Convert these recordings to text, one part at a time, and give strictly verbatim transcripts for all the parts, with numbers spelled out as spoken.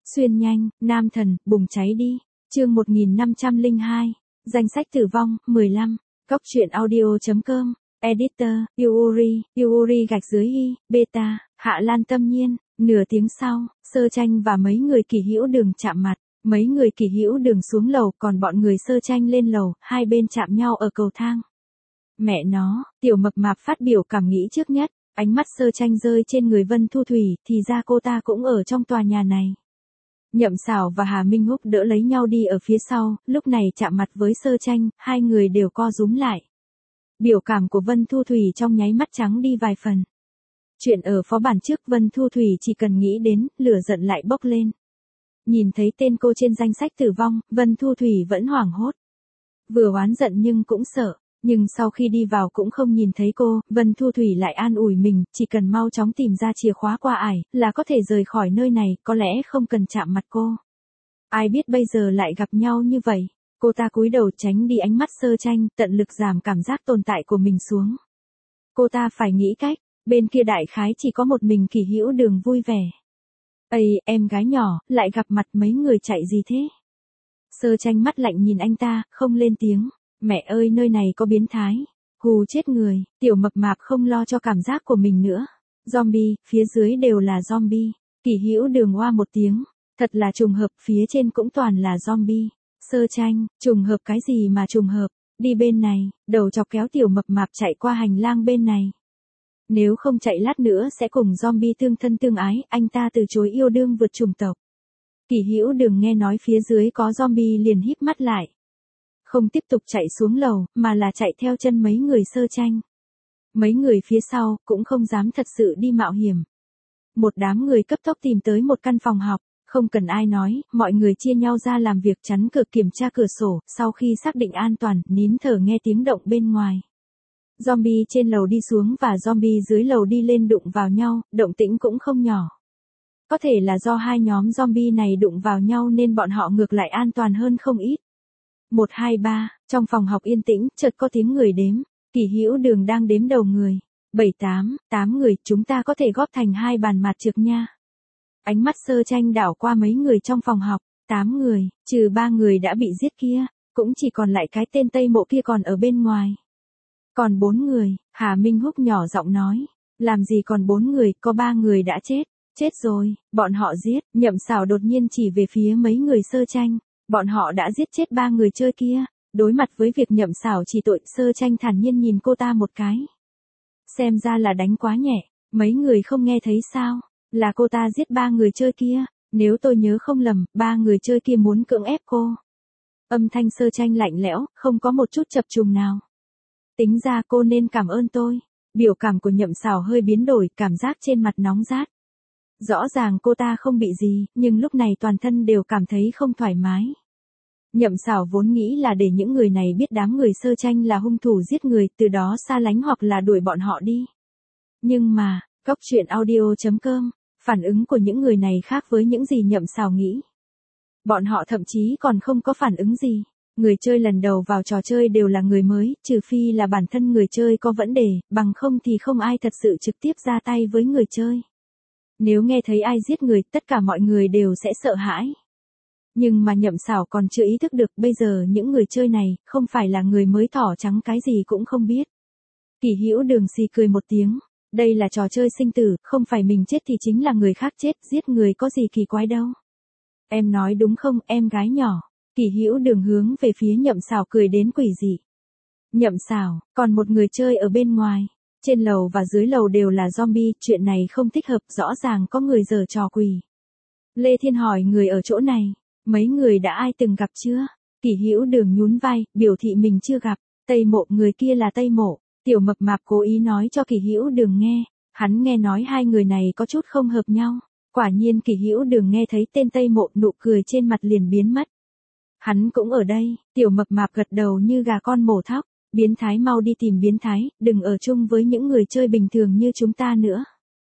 Xuyên nhanh, nam thần, bùng cháy đi. Chương một nghìn năm trăm lẻ hai. Danh sách tử vong, mười lăm. Cóc truyện audio chấm com. Editor, Yuri, Yuri gạch dưới y, beta, Hạ Lan Tâm Nhiên. Nửa tiếng sau, Sơ Tranh và mấy người Kỳ Hữu Đường chạm mặt. Mấy người Kỳ Hữu Đường xuống lầu, còn bọn người Sơ Tranh lên lầu, hai bên chạm nhau ở cầu thang. Mẹ nó, tiểu mập mạp phát biểu cảm nghĩ trước nhất, ánh mắt Sơ Tranh rơi trên người Vân Thu Thủy, thì ra cô ta cũng ở trong tòa nhà này. Nhậm Sảo và Hà Minh Húc đỡ lấy nhau đi ở phía sau, lúc này chạm mặt với Sơ Tranh, hai người đều co rúm lại. Biểu cảm của Vân Thu Thủy trong nháy mắt trắng đi vài phần. Chuyện ở phó bản trước Vân Thu Thủy chỉ cần nghĩ đến, lửa giận lại bốc lên. Nhìn thấy tên cô trên danh sách tử vong, Vân Thu Thủy vẫn hoảng hốt. Vừa oán giận nhưng cũng sợ, nhưng sau khi đi vào cũng không nhìn thấy cô, Vân Thu Thủy lại an ủi mình, chỉ cần mau chóng tìm ra chìa khóa qua ải, là có thể rời khỏi nơi này, có lẽ không cần chạm mặt cô. Ai biết bây giờ lại gặp nhau như vậy. Cô ta cúi đầu tránh đi ánh mắt Sơ Tranh, tận lực giảm cảm giác tồn tại của mình xuống. Cô ta phải nghĩ cách, bên kia đại khái chỉ có một mình Kỳ Hữu Đường vui vẻ. Ây, em gái nhỏ, lại gặp mặt mấy người chạy gì thế? Sơ Tranh mắt lạnh nhìn anh ta, không lên tiếng. Mẹ ơi, nơi này có biến thái. Hù chết người, tiểu mập mạp không lo cho cảm giác của mình nữa. Zombie, phía dưới đều là zombie. Kỳ Hữu Đường oa một tiếng. Thật là trùng hợp, phía trên cũng toàn là zombie. Sơ Tranh, trùng hợp cái gì mà trùng hợp, đi bên này, đầu chọc kéo tiểu mập mạp chạy qua hành lang bên này. Nếu không chạy lát nữa sẽ cùng zombie tương thân tương ái, anh ta từ chối yêu đương vượt chủng tộc. Kỳ Hữu Đường nghe nói phía dưới có zombie liền híp mắt lại. Không tiếp tục chạy xuống lầu, mà là chạy theo chân mấy người Sơ Tranh. Mấy người phía sau, cũng không dám thật sự đi mạo hiểm. Một đám người cấp tốc tìm tới một căn phòng học. Không cần ai nói, mọi người chia nhau ra làm việc chắn cửa kiểm tra cửa sổ, sau khi xác định an toàn, nín thở nghe tiếng động bên ngoài. Zombie trên lầu đi xuống và zombie dưới lầu đi lên đụng vào nhau, động tĩnh cũng không nhỏ. Có thể là do hai nhóm zombie này đụng vào nhau nên bọn họ ngược lại an toàn hơn không ít. một, hai, ba, trong phòng học yên tĩnh, chợt có tiếng người đếm, Kỳ Hữu Đường đang đếm đầu người. bảy, tám, tám người, chúng ta có thể góp thành hai bàn mạt trược nha. Ánh mắt Sơ Tranh đảo qua mấy người trong phòng học, tám người, trừ ba người đã bị giết kia, cũng chỉ còn lại cái tên Tây Mộ kia còn ở bên ngoài. Còn bốn người, Hà Minh Húc nhỏ giọng nói, làm gì còn bốn người, có ba người đã chết, chết rồi, bọn họ giết, Nhậm Sảo đột nhiên chỉ về phía mấy người Sơ Tranh, bọn họ đã giết chết ba người chơi kia, đối mặt với việc Nhậm Sảo chỉ tội, Sơ Tranh thản nhiên nhìn cô ta một cái. Xem ra là đánh quá nhẹ, mấy người không nghe thấy sao? Là cô ta giết ba người chơi kia, nếu tôi nhớ không lầm, ba người chơi kia muốn cưỡng ép cô. Âm thanh Sơ Tranh lạnh lẽo, không có một chút chập trùng nào. Tính ra cô nên cảm ơn tôi. Biểu cảm của Nhậm Sảo hơi biến đổi, cảm giác trên mặt nóng rát. Rõ ràng cô ta không bị gì, nhưng lúc này toàn thân đều cảm thấy không thoải mái. Nhậm Sảo vốn nghĩ là để những người này biết đám người Sơ Tranh là hung thủ giết người, từ đó xa lánh hoặc là đuổi bọn họ đi. Nhưng mà, cóc truyện audio chấm com, phản ứng của những người này khác với những gì Nhậm Sảo nghĩ. Bọn họ thậm chí còn không có phản ứng gì. Người chơi lần đầu vào trò chơi đều là người mới, trừ phi là bản thân người chơi có vấn đề, bằng không thì không ai thật sự trực tiếp ra tay với người chơi. Nếu nghe thấy ai giết người, tất cả mọi người đều sẽ sợ hãi. Nhưng mà Nhậm Sảo còn chưa ý thức được bây giờ những người chơi này, không phải là người mới thỏ trắng cái gì cũng không biết. Kỳ Hữu Đường xì cười một tiếng. Đây là trò chơi sinh tử, không phải mình chết thì chính là người khác chết, giết người có gì kỳ quái đâu. Em nói đúng không, em gái nhỏ? Kỳ Hữu Đường hướng về phía Nhậm Sảo cười đến quỷ dị. Nhậm Sảo, còn một người chơi ở bên ngoài. Trên lầu và dưới lầu đều là zombie, chuyện này không thích hợp, rõ ràng có người giở trò quỷ. Lê Thiên hỏi người ở chỗ này, mấy người đã ai từng gặp chưa? Kỳ Hữu Đường nhún vai, biểu thị mình chưa gặp. Tây Mộ, người kia là Tây Mộ. Tiểu mập mạp cố ý nói cho Kỳ Hữu Đường nghe, hắn nghe nói hai người này có chút không hợp nhau. Quả nhiên Kỳ Hữu Đường nghe thấy tên Tây Mộ, nụ cười trên mặt liền biến mất. Hắn cũng ở đây, tiểu mập mạp gật đầu như gà con mổ thóc, biến thái mau đi tìm biến thái, đừng ở chung với những người chơi bình thường như chúng ta nữa.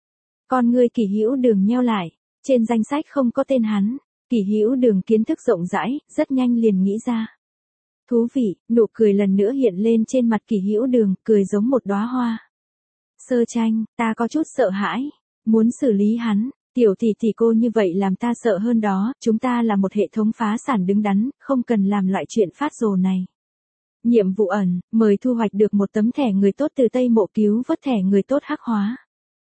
Con ngươi Kỳ Hữu Đường nheo lại, trên danh sách không có tên hắn. Kỳ Hữu Đường kiến thức rộng rãi, rất nhanh liền nghĩ ra. Thú vị, nụ cười lần nữa hiện lên trên mặt Kỳ Hữu Đường, cười giống một đóa hoa. Sơ Tranh, ta có chút sợ hãi, muốn xử lý hắn, Tiểu tỷ tỷ cô như vậy làm ta sợ hơn đó, chúng ta là một hệ thống phá sản đứng đắn, không cần làm loại chuyện phát rồ này. Nhiệm vụ ẩn, mời thu hoạch được một tấm thẻ người tốt từ Tây Mộ cứu vớt thẻ người tốt hắc hóa.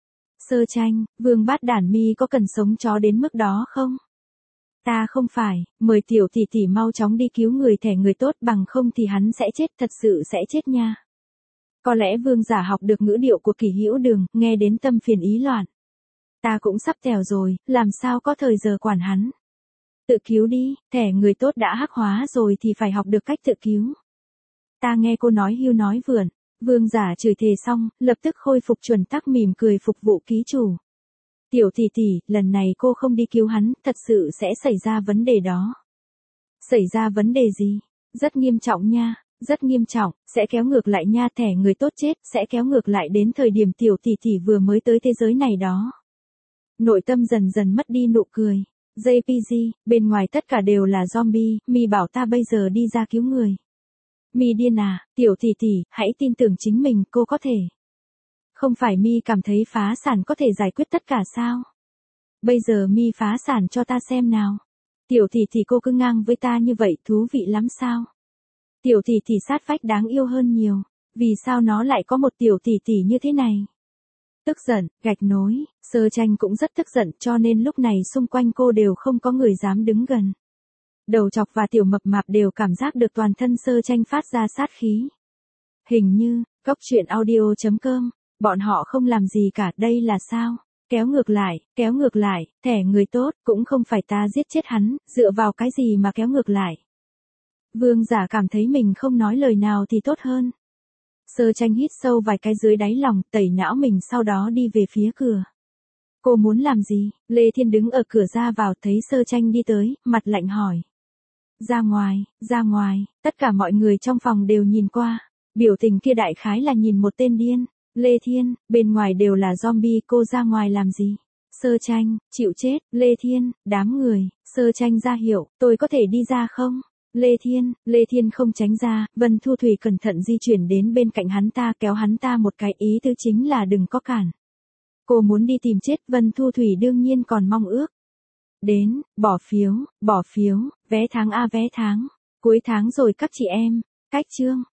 Sơ tranh, Vương Bát Đản mi có cần sống chó đến mức đó không? Ta không phải, mời tiểu tỷ tỷ mau chóng đi cứu người thẻ người tốt bằng không thì hắn sẽ chết, thật sự sẽ chết nha. Có lẽ Vương giả học được ngữ điệu của Kỷ Hữu Đường, nghe đến tâm phiền ý loạn. Ta cũng sắp tèo rồi, làm sao có thời giờ quản hắn. Tự cứu đi, thẻ người tốt đã hắc hóa rồi thì phải học được cách tự cứu. Ta nghe cô nói hưu nói vượn, Vương giả chửi thề xong, lập tức khôi phục chuẩn tắc mỉm cười phục vụ ký chủ. Tiểu tỷ tỷ, lần này cô không đi cứu hắn, thật sự sẽ xảy ra vấn đề đó. Xảy ra vấn đề gì? Rất nghiêm trọng nha, rất nghiêm trọng, sẽ kéo ngược lại nha, thẻ người tốt chết, sẽ kéo ngược lại đến thời điểm tiểu tỷ tỷ vừa mới tới thế giới này đó. Nội tâm dần dần mất đi nụ cười. gi pê giê, bên ngoài tất cả đều là zombie, mi bảo ta bây giờ đi ra cứu người. Mi điên à, tiểu tỷ tỷ, hãy tin tưởng chính mình, cô có thể. Không phải mi cảm thấy phá sản có thể giải quyết tất cả sao? Bây giờ mi phá sản cho ta xem nào. Tiểu tỷ tỷ cô cứ ngang với ta như vậy, thú vị lắm sao? Tiểu tỷ tỷ sát vách đáng yêu hơn nhiều. Vì sao nó lại có một tiểu tỷ tỷ như thế này? Tức giận, gạch nối, Sơ Tranh cũng rất tức giận cho nên lúc này xung quanh cô đều không có người dám đứng gần. Đầu chọc và tiểu mập mạp đều cảm giác được toàn thân Sơ Tranh phát ra sát khí. Hình như, Cốc Truyện Audio chấm com, bọn họ không làm gì cả, đây là sao? Kéo ngược lại, kéo ngược lại, thẻ người tốt, cũng không phải ta giết chết hắn, dựa vào cái gì mà kéo ngược lại. Vương giả cảm thấy mình không nói lời nào thì tốt hơn. Sơ Tranh hít sâu vài cái dưới đáy lòng, tẩy não mình sau đó đi về phía cửa. Cô muốn làm gì? Lê Thiên đứng ở cửa ra vào thấy Sơ Tranh đi tới, mặt lạnh hỏi. Ra ngoài, ra ngoài, tất cả mọi người trong phòng đều nhìn qua. Biểu tình kia đại khái là nhìn một tên điên. Lê Thiên, bên ngoài đều là zombie, cô ra ngoài làm gì? Sơ Tranh, chịu chết, Lê Thiên, đám người, Sơ Tranh ra hiệu, tôi có thể đi ra không? Lê Thiên, Lê Thiên không tránh ra, Vân Thu Thủy cẩn thận di chuyển đến bên cạnh hắn ta kéo hắn ta một cái, ý tứ chính là đừng có cản. Cô muốn đi tìm chết, Vân Thu Thủy đương nhiên còn mong ước. Đến, bỏ phiếu, bỏ phiếu, vé tháng a vé tháng, cuối tháng rồi các chị em, cách chương.